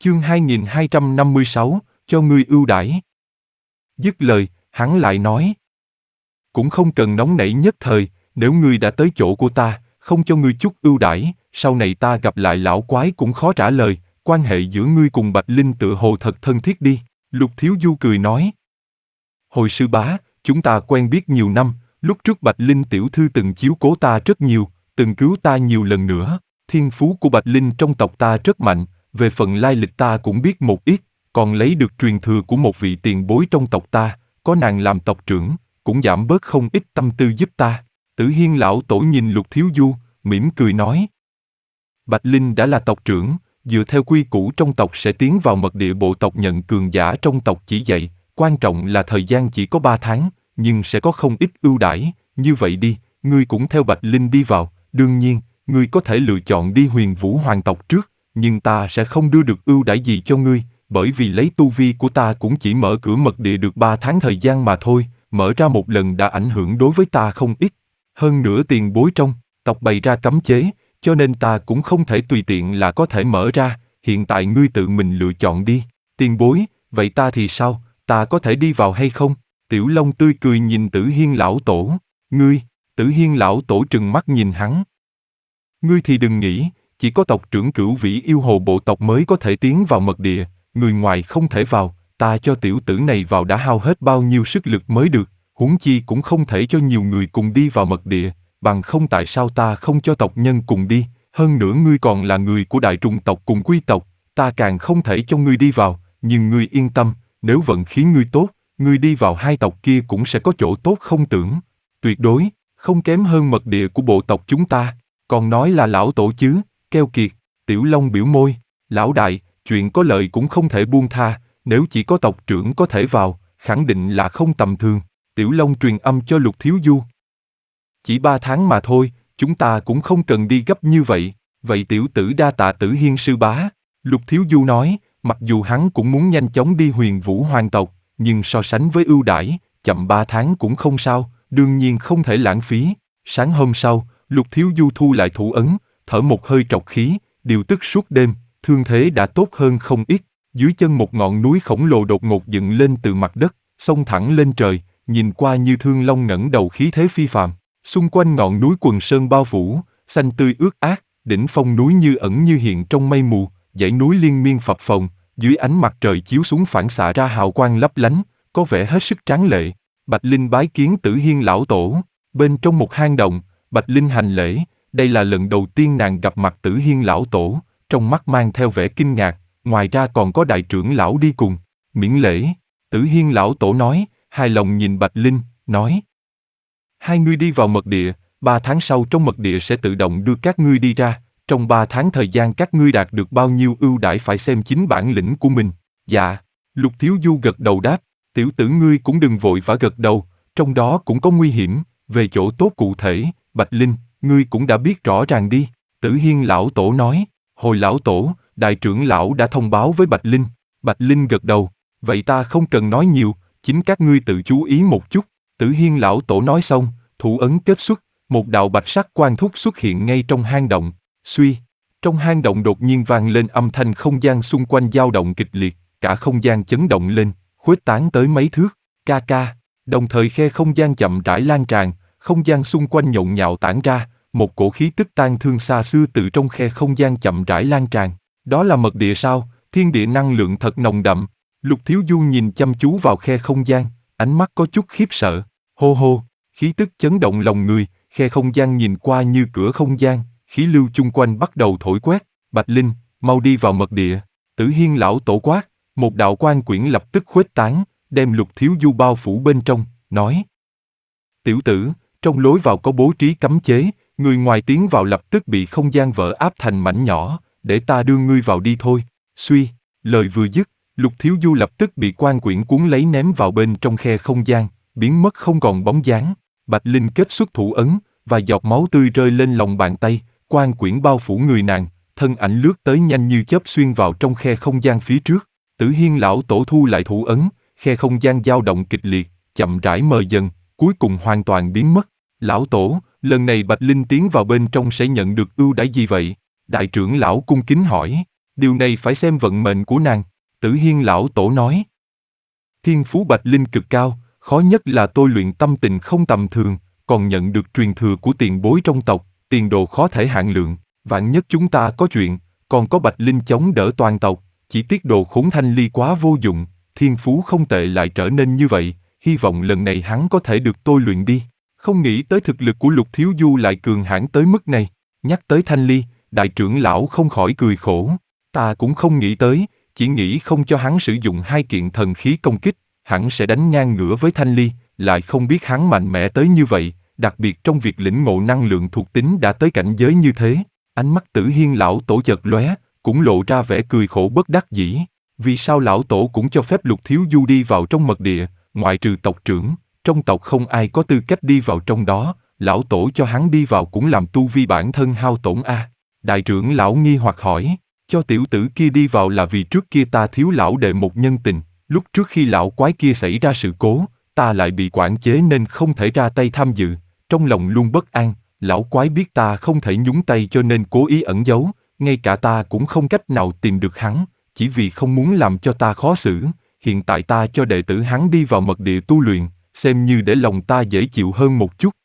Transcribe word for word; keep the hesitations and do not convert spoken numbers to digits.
Chương hai nghìn hai trăm năm mươi sáu, cho ngươi ưu đãi. Dứt lời, hắn lại nói. Cũng không cần nóng nảy nhất thời, nếu ngươi đã tới chỗ của ta, không cho ngươi chút ưu đãi, sau này ta gặp lại lão quái cũng khó trả lời, quan hệ giữa ngươi cùng Bạch Linh tựa hồ thật thân thiết đi. Lục Thiếu Du cười nói. Hồi sư bá, chúng ta quen biết nhiều năm, lúc trước Bạch Linh tiểu thư từng chiếu cố ta rất nhiều, từng cứu ta nhiều lần nữa, thiên phú của Bạch Linh trong tộc ta rất mạnh, về phần lai lịch ta cũng biết một ít, còn lấy được truyền thừa của một vị tiền bối trong tộc ta, có nàng làm tộc trưởng, cũng giảm bớt không ít tâm tư giúp ta. Tử Hiên lão tổ nhìn Lục Thiếu Du, mỉm cười nói. Bạch Linh đã là tộc trưởng, dựa theo quy củ trong tộc sẽ tiến vào mật địa bộ tộc nhận cường giả trong tộc chỉ dạy, quan trọng là thời gian chỉ có ba tháng, nhưng sẽ có không ít ưu đãi, như vậy đi, ngươi cũng theo Bạch Linh đi vào, đương nhiên, ngươi có thể lựa chọn đi Huyền Vũ Hoàng tộc trước, nhưng ta sẽ không đưa được ưu đãi gì cho ngươi, bởi vì lấy tu vi của ta cũng chỉ mở cửa mật địa được ba tháng thời gian mà thôi, mở ra một lần đã ảnh hưởng đối với ta không ít. Hơn nữa tiền bối trong tộc bày ra cấm chế, cho nên ta cũng không thể tùy tiện là có thể mở ra, hiện tại ngươi tự mình lựa chọn đi. Tiền bối, vậy ta thì sao, ta có thể đi vào hay không? Tiểu Long tươi cười nhìn Tử Hiên lão tổ. Ngươi, Tử Hiên lão tổ trừng mắt nhìn hắn. Ngươi thì đừng nghĩ, chỉ có tộc trưởng Cửu Vĩ yêu hồ bộ tộc mới có thể tiến vào mật địa, người ngoài không thể vào, ta cho tiểu tử này vào đã hao hết bao nhiêu sức lực mới được, huống chi cũng không thể cho nhiều người cùng đi vào mật địa, bằng không tại sao ta không cho tộc nhân cùng đi, hơn nữa ngươi còn là người của đại trùng tộc cùng quy tộc, ta càng không thể cho ngươi đi vào, nhưng ngươi yên tâm, nếu vận khí ngươi tốt, ngươi đi vào hai tộc kia cũng sẽ có chỗ tốt không tưởng, tuyệt đối, không kém hơn mật địa của bộ tộc chúng ta, còn nói là lão tổ chứ, keo kiệt. Tiểu Long biểu môi, lão đại, chuyện có lợi cũng không thể buông tha, nếu chỉ có tộc trưởng có thể vào, khẳng định là không tầm thường. Tiểu Long truyền âm cho Lục Thiếu Du. Chỉ ba tháng mà thôi, chúng ta cũng không cần đi gấp như vậy, vậy tiểu tử đa tạ Tử Hiên sư bá. Lục Thiếu Du nói, mặc dù hắn cũng muốn nhanh chóng đi Huyền Vũ Hoàng tộc, nhưng so sánh với ưu đãi, chậm ba tháng cũng không sao, đương nhiên không thể lãng phí. Sáng hôm sau, Lục Thiếu Du thu lại thủ ấn, thở một hơi trọc khí, điều tức suốt đêm, thương thế đã tốt hơn không ít. Dưới chân một ngọn núi khổng lồ đột ngột dựng lên từ mặt đất, xông thẳng lên trời, nhìn qua như Thương Long ngẩng đầu khí thế phi phàm. Xung quanh ngọn núi quần sơn bao phủ, xanh tươi ướt át, đỉnh phong núi như ẩn như hiện trong mây mù, dãy núi liên miên phập phồng, dưới ánh mặt trời chiếu xuống phản xạ ra hào quang lấp lánh, có vẻ hết sức tráng lệ. Bạch Linh bái kiến Tử Hiên lão tổ, bên trong một hang động, Bạch Linh hành lễ, đây là lần đầu tiên nàng gặp mặt Tử Hiên lão tổ, trong mắt mang theo vẻ kinh ngạc, ngoài ra còn có đại trưởng lão đi cùng, miễn lễ. Tử Hiên lão tổ nói, hài lòng nhìn Bạch Linh, nói. Hai ngươi đi vào mật địa, ba tháng sau trong mật địa sẽ tự động đưa các ngươi đi ra, trong ba tháng thời gian các ngươi đạt được bao nhiêu ưu đãi phải xem chính bản lĩnh của mình. Dạ, Lục Thiếu Du gật đầu đáp, tiểu tử ngươi cũng đừng vội vã gật đầu, trong đó cũng có nguy hiểm, về chỗ tốt cụ thể, Bạch Linh, ngươi cũng đã biết rõ ràng đi. Tử Hiên lão tổ nói, hồi lão tổ, đại trưởng lão đã thông báo với Bạch Linh. Bạch Linh gật đầu, vậy ta không cần nói nhiều, chính các ngươi tự chú ý một chút. Tử Hiên lão tổ nói xong, thủ ấn kết xuất, một đạo bạch sắc quang thúc xuất hiện ngay trong hang động. Suy, trong hang động đột nhiên vang lên âm thanh không gian xung quanh dao động kịch liệt, cả không gian chấn động lên, khuếch tán tới mấy thước, ca ca. Đồng thời khe không gian chậm rãi lan tràn, không gian xung quanh nhộn nhạo tản ra, một cổ khí tức tan thương xa xưa từ trong khe không gian chậm rãi lan tràn. Đó là mật địa sao? Thiên địa năng lượng thật nồng đậm. Lục Thiếu Du nhìn chăm chú vào khe không gian, ánh mắt có chút khiếp sợ. Hô hô, khí tức chấn động lòng người, khe không gian nhìn qua như cửa không gian, khí lưu chung quanh bắt đầu thổi quét. Bạch Linh, mau đi vào mật địa. Tử Hiên lão tổ quát, một đạo quan quyển lập tức khuếch tán, đem Lục Thiếu Du bao phủ bên trong, nói. Tiểu tử, trong lối vào có bố trí cấm chế, người ngoài tiến vào lập tức bị không gian vỡ áp thành mảnh nhỏ, để ta đưa ngươi vào đi thôi. Suy, lời vừa dứt, Lục Thiếu Du lập tức bị quan quyển cuốn lấy ném vào bên trong khe không gian, biến mất không còn bóng dáng. Bạch Linh kết xuất thủ ấn, và giọt máu tươi rơi lên lòng bàn tay, quan quyển bao phủ người nàng, thân ảnh lướt tới nhanh như chớp xuyên vào trong khe không gian phía trước. Tử Hiên lão tổ thu lại thủ ấn, khe không gian dao động kịch liệt, chậm rãi mờ dần, cuối cùng hoàn toàn biến mất. Lão tổ, lần này Bạch Linh tiến vào bên trong sẽ nhận được ưu đãi gì vậy? Đại trưởng lão cung kính hỏi. Điều này phải xem vận mệnh của nàng, Tử Hiên lão tổ nói. Thiên phú Bạch Linh cực cao, khó nhất là tôi luyện tâm tình không tầm thường, còn nhận được truyền thừa của tiền bối trong tộc, tiền đồ khó thể hạn lượng, vạn nhất chúng ta có chuyện, còn có Bạch Linh chống đỡ toàn tộc, chỉ tiếc đồ khốn Thanh Ly quá vô dụng, thiên phú không tệ lại trở nên như vậy, hy vọng lần này hắn có thể được tôi luyện đi. Không nghĩ tới thực lực của Lục Thiếu Du lại cường hãn tới mức này, nhắc tới Thanh Ly, đại trưởng lão không khỏi cười khổ, ta cũng không nghĩ tới, chỉ nghĩ không cho hắn sử dụng hai kiện thần khí công kích, hẳn sẽ đánh ngang ngửa với Thanh Ly, lại không biết hắn mạnh mẽ tới như vậy, đặc biệt trong việc lĩnh ngộ năng lượng thuộc tính đã tới cảnh giới như thế. Ánh mắt Tử Hiên lão tổ chợt lóe, cũng lộ ra vẻ cười khổ bất đắc dĩ. Vì sao lão tổ cũng cho phép Lục Thiếu Du đi vào trong mật địa, ngoại trừ tộc trưởng, trong tộc không ai có tư cách đi vào trong đó, lão tổ cho hắn đi vào cũng làm tu vi bản thân hao tổn a. Đại trưởng lão nghi hoặc hỏi, cho tiểu tử kia đi vào là vì trước kia ta thiếu lão đệ một nhân tình, lúc trước khi lão quái kia xảy ra sự cố, ta lại bị quản chế nên không thể ra tay tham dự, trong lòng luôn bất an, lão quái biết ta không thể nhúng tay cho nên cố ý ẩn giấu, ngay cả ta cũng không cách nào tìm được hắn, chỉ vì không muốn làm cho ta khó xử, hiện tại ta cho đệ tử hắn đi vào mật địa tu luyện, xem như để lòng ta dễ chịu hơn một chút.